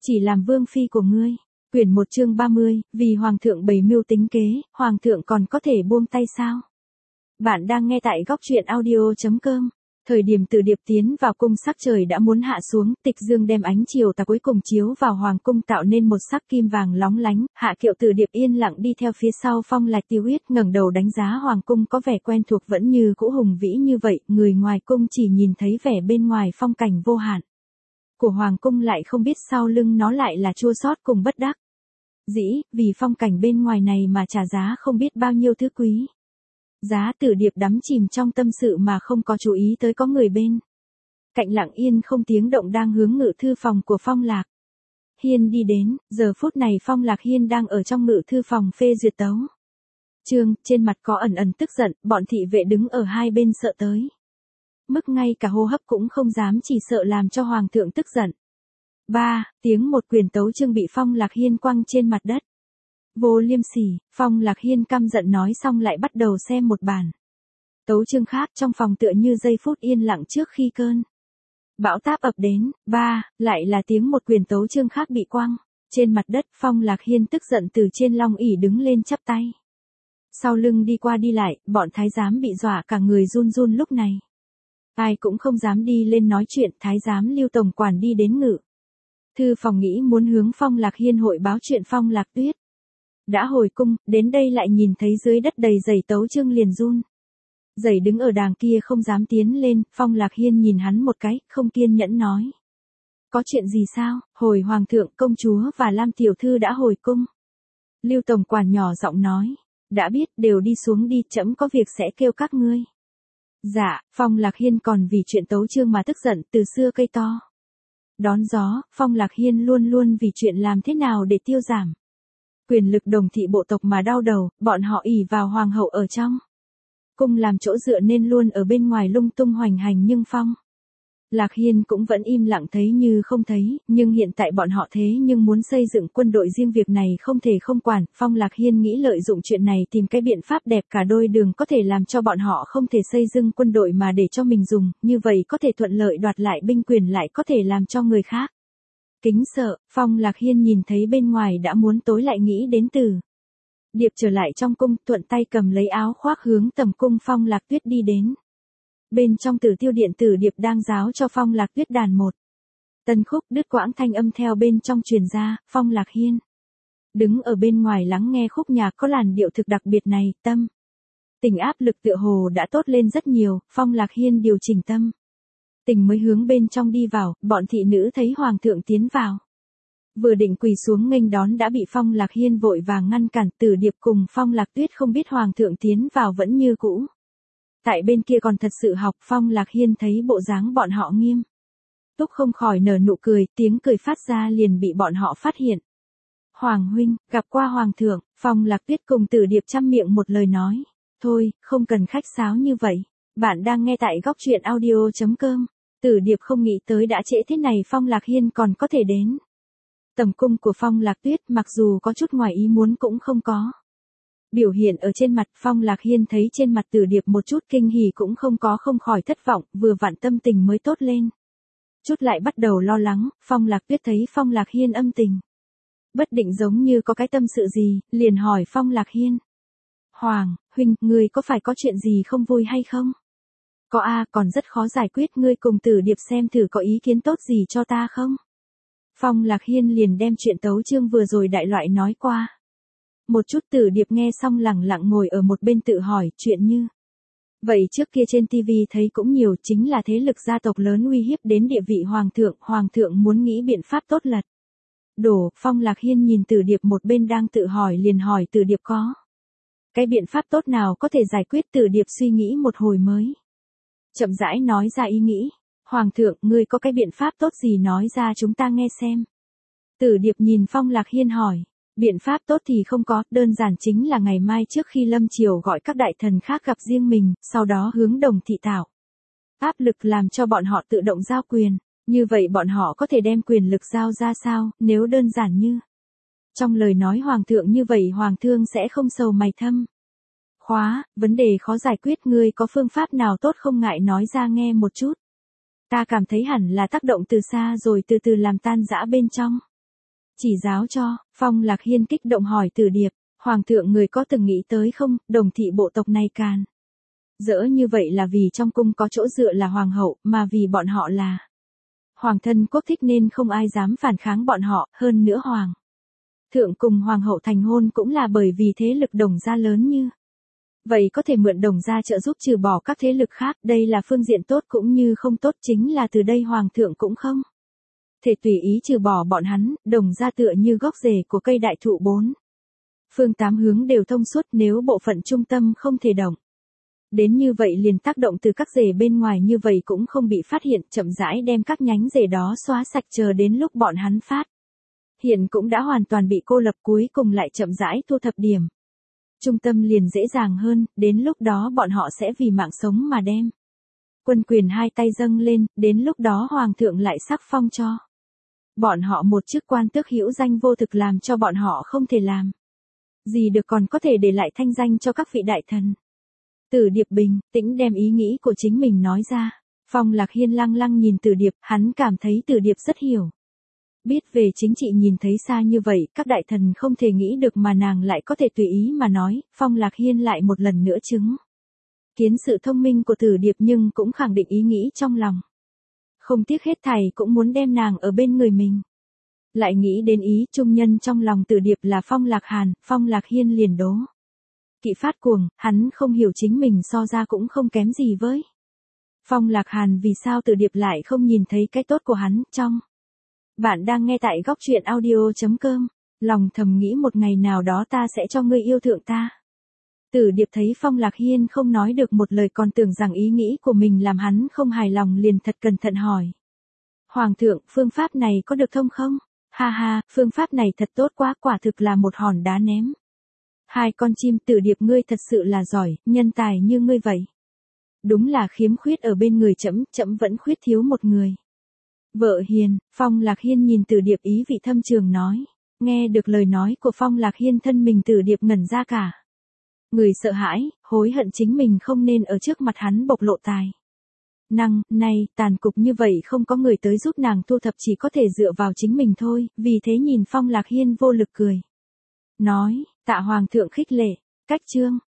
chỉ làm vương phi của ngươi. Quyển 1 chương 30, vì hoàng thượng bày mưu tính kế, hoàng thượng còn có thể buông tay sao? Bạn đang nghe tại góc truyện audio.com. Thời điểm Từ Điệp tiến vào cung sắc trời đã muốn hạ xuống, tịch dương đem ánh chiều tà cuối cùng chiếu vào hoàng cung tạo nên một sắc kim vàng lóng lánh, Hạ Kiệu Từ Điệp yên lặng đi theo phía sau Phong Lạc Tiêu Uyết, ngẩng đầu đánh giá hoàng cung có vẻ quen thuộc vẫn như cũ hùng vĩ như vậy, người ngoài cung chỉ nhìn thấy vẻ bên ngoài phong cảnh vô hạn của hoàng cung lại không biết sau lưng nó lại là chua xót cùng bất đắc dĩ, vì phong cảnh bên ngoài này mà trả giá không biết bao nhiêu thứ quý. Giá Từ Điệp đắm chìm trong tâm sự mà không có chú ý tới có người bên cạnh lặng yên không tiếng động đang hướng ngự thư phòng của Phong Lạc Hiên đi đến. Giờ phút này Phong Lạc Hiên đang ở trong ngự thư phòng phê duyệt tấu chương, trên mặt có ẩn ẩn tức giận, bọn thị vệ đứng ở hai bên sợ tới mức ngay cả hô hấp cũng không dám, chỉ sợ làm cho hoàng thượng tức giận. Tiếng một quyền tấu chương bị Phong Lạc Hiên quăng trên mặt đất. Vô liêm sỉ, Phong Lạc Hiên căm giận nói xong lại bắt đầu xem một bản tấu chương khác, trong phòng tựa như giây phút yên lặng trước khi cơn bão táp ập đến. Lại là tiếng một quyền tấu chương khác bị quăng trên mặt đất. Phong Lạc Hiên tức giận từ trên long ỷ đứng lên chắp tay sau lưng đi qua đi lại, bọn thái giám bị dọa cả người run run. Lúc này ai cũng không dám đi lên nói chuyện. Thái giám Lưu tổng quản đi đến ngự thư phòng nghĩ muốn hướng Phong Lạc Hiên hội báo chuyện Phong Lạc Tuyết đã hồi cung, đến đây lại nhìn thấy dưới đất đầy giày tấu chương liền run giày đứng ở đàng kia không dám tiến lên. Phong Lạc Hiên nhìn hắn một cái, không kiên nhẫn nói: có chuyện gì sao? Hồi hoàng thượng, công chúa và Lam tiểu thư đã hồi cung. Lưu tổng quản nhỏ giọng nói: đã biết, đều đi xuống đi, trẫm có việc sẽ kêu các ngươi. Dạ. Phong Lạc Hiên còn vì chuyện tấu chương mà tức giận, từ xưa cây to đón gió, Phong Lạc Hiên luôn luôn vì chuyện làm thế nào để tiêu giảm quyền lực đồng thị bộ tộc mà đau đầu. Bọn họ ỷ vào hoàng hậu ở trong cung làm chỗ dựa nên luôn ở bên ngoài lung tung hoành hành, nhưng Phong Lạc Hiên cũng vẫn im lặng thấy như không thấy. Nhưng hiện tại bọn họ thế nhưng muốn xây dựng quân đội riêng, việc này không thể không quản. Phong Lạc Hiên nghĩ lợi dụng chuyện này tìm cái biện pháp đẹp cả đôi đường, có thể làm cho bọn họ không thể xây dựng quân đội mà để cho mình dùng, như vậy có thể thuận lợi đoạt lại binh quyền, lại có thể làm cho người khác kính sợ. Phong Lạc Hiên nhìn thấy bên ngoài đã muốn tối lại nghĩ đến Từ Điệp trở lại trong cung, thuận tay cầm lấy áo khoác hướng tầm cung Phong Lạc Tuyết đi đến. Bên trong Tử Tiêu điện, Từ Điệp đang giáo cho Phong Lạc Tuyết đàn một tân khúc, đứt quãng thanh âm theo bên trong truyền ra. Phong Lạc Hiên đứng ở bên ngoài lắng nghe khúc nhạc có làn điệu thực đặc biệt này, tâm tình áp lực tựa hồ đã tốt lên rất nhiều. Phong Lạc Hiên điều chỉnh tâm tình mới hướng bên trong đi vào. Bọn thị nữ thấy hoàng thượng tiến vào, vừa định quỳ xuống nghênh đón đã bị Phong Lạc Hiên vội vàng ngăn cản. Từ Điệp cùng Phong Lạc Tuyết không biết hoàng thượng tiến vào vẫn như cũ tại bên kia còn thật sự học. Phong Lạc Hiên thấy bộ dáng bọn họ nghiêm túc không khỏi nở nụ cười, tiếng cười phát ra liền bị bọn họ phát hiện. Hoàng huynh, gặp qua hoàng thượng. Phong Lạc Tuyết cùng Từ Điệp chăm miệng một lời nói: thôi, không cần khách sáo như vậy. Bạn đang nghe tại góc truyện audio.com. Từ Điệp không nghĩ tới đã trễ thế này Phong Lạc Hiên còn có thể đến tầm cung của Phong Lạc Tuyết, mặc dù có chút ngoài ý muốn cũng không có biểu hiện ở trên mặt. Phong Lạc Hiên thấy trên mặt Từ Điệp một chút kinh hỉ cũng không có, không khỏi thất vọng, vừa vặn tâm tình mới tốt lên chút lại bắt đầu lo lắng. Phong Lạc Tuyết thấy Phong Lạc Hiên âm tình bất định giống như có cái tâm sự gì, liền hỏi Phong Lạc Hiên: Hoàng huynh, ngươi có phải có chuyện gì không vui hay không? Có a, còn rất khó giải quyết, ngươi cùng Từ Điệp xem thử có ý kiến tốt gì cho ta không? Phong Lạc Hiên liền đem chuyện tấu chương vừa rồi đại loại nói qua một chút. Từ Điệp nghe xong lẳng lặng ngồi ở một bên tự hỏi, chuyện như vậy trước kia trên TV thấy cũng nhiều, chính là thế lực gia tộc lớn uy hiếp đến địa vị hoàng thượng muốn nghĩ biện pháp tốt lật đổ. Phong Lạc Hiên nhìn Từ Điệp một bên đang tự hỏi liền hỏi Từ Điệp có cái biện pháp tốt nào có thể giải quyết. Từ Điệp suy nghĩ một hồi mới chậm rãi nói ra ý nghĩ: hoàng thượng, ngươi có cái biện pháp tốt gì nói ra chúng ta nghe xem. Từ Điệp nhìn Phong Lạc Hiên hỏi: biện pháp tốt thì không có, đơn giản chính là ngày mai trước khi lâm triều gọi các đại thần khác gặp riêng mình, sau đó hướng đồng thị tạo áp lực làm cho bọn họ tự động giao quyền. Như vậy bọn họ có thể đem quyền lực giao ra sao? Nếu đơn giản như trong lời nói hoàng thượng như vậy, hoàng thương sẽ không sầu mày thâm khóa. Vấn đề khó giải quyết, ngươi có phương pháp nào tốt không, ngại nói ra nghe một chút. Ta cảm thấy hẳn là tác động từ xa rồi từ từ làm tan rã bên trong Chỉ giáo cho, Phong Lạc Hiên kích động hỏi Từ Điệp, Hoàng thượng người có từng nghĩ tới không, Đồng thị bộ tộc này càn dỡ như vậy là vì trong cung có chỗ dựa là Hoàng hậu, mà vì bọn họ là Hoàng thân quốc thích nên không ai dám phản kháng bọn họ, hơn nữa Hoàng thượng cùng Hoàng hậu thành hôn cũng là bởi vì thế lực Đồng gia lớn như vậy có thể mượn Đồng gia trợ giúp trừ bỏ các thế lực khác, đây là phương diện tốt cũng như không tốt, chính là từ đây Hoàng thượng cũng không thể tùy ý trừ bỏ bọn hắn, Đồng gia tựa như gốc rễ của cây đại thụ bốn phương tám hướng đều thông suốt, nếu bộ phận trung tâm không thể động đến như vậy liền tác động từ các rễ bên ngoài như vậy cũng không bị phát hiện, chậm rãi đem các nhánh rễ đó xóa sạch, chờ đến lúc bọn hắn phát hiện cũng đã hoàn toàn bị cô lập, cuối cùng lại chậm rãi thu thập điểm trung tâm liền dễ dàng hơn, đến lúc đó bọn họ sẽ vì mạng sống mà đem quân quyền hai tay dâng lên, đến lúc đó Hoàng thượng lại sắc phong cho bọn họ một chức quan tước hữu danh vô thực, làm cho bọn họ không thể làm gì được, còn có thể để lại thanh danh cho các vị đại thần. Từ Điệp bình tĩnh đem ý nghĩ của chính mình nói ra. Phong Lạc Hiên lăng lăng nhìn Từ Điệp, hắn cảm thấy Từ Điệp rất hiểu biết về chính trị, nhìn thấy xa như vậy, các đại thần không thể nghĩ được mà nàng lại có thể tùy ý mà nói. Phong Lạc Hiên lại một lần nữa chứng kiến sự thông minh của Từ Điệp, nhưng cũng khẳng định ý nghĩ trong lòng. Không tiếc hết thảy cũng muốn đem nàng ở bên người mình. Lại nghĩ đến ý trung nhân trong lòng Từ Điệp là Phong Lạc Hàn, Phong Lạc Hiên liền đố kỵ phát cuồng, hắn không hiểu chính mình so ra cũng không kém gì với Phong Lạc Hàn, vì sao Từ Điệp lại không nhìn thấy cái tốt của hắn. Trong bạn đang nghe tại góc truyện audio.com, lòng thầm nghĩ một ngày nào đó ta sẽ cho ngươi yêu thượng ta. Từ Điệp thấy Phong Lạc Hiên không nói được một lời, còn tưởng rằng ý nghĩ của mình làm hắn không hài lòng, liền thật cẩn thận hỏi. Hoàng thượng, phương pháp này có được thông không? Ha ha, phương pháp này thật tốt quá, quả thực là một hòn đá ném hai con chim. Từ Điệp, ngươi thật sự là giỏi, nhân tài như ngươi vậy đúng là khiếm khuyết ở bên người trẫm, trẫm vẫn khuyết thiếu một người vợ hiền. Phong Lạc Hiên nhìn Từ Điệp ý vị thâm trường nói. Nghe được lời nói của Phong Lạc Hiên, thân mình Từ Điệp ngẩn ra cả người, sợ hãi, hối hận chính mình không nên ở trước mặt hắn bộc lộ tài năng này, tàn cục như vậy không có người tới giúp nàng thu thập, chỉ có thể dựa vào chính mình thôi, vì thế nhìn Phong Lạc Hiên vô lực cười nói, tạ Hoàng thượng khích lệ. Cách chương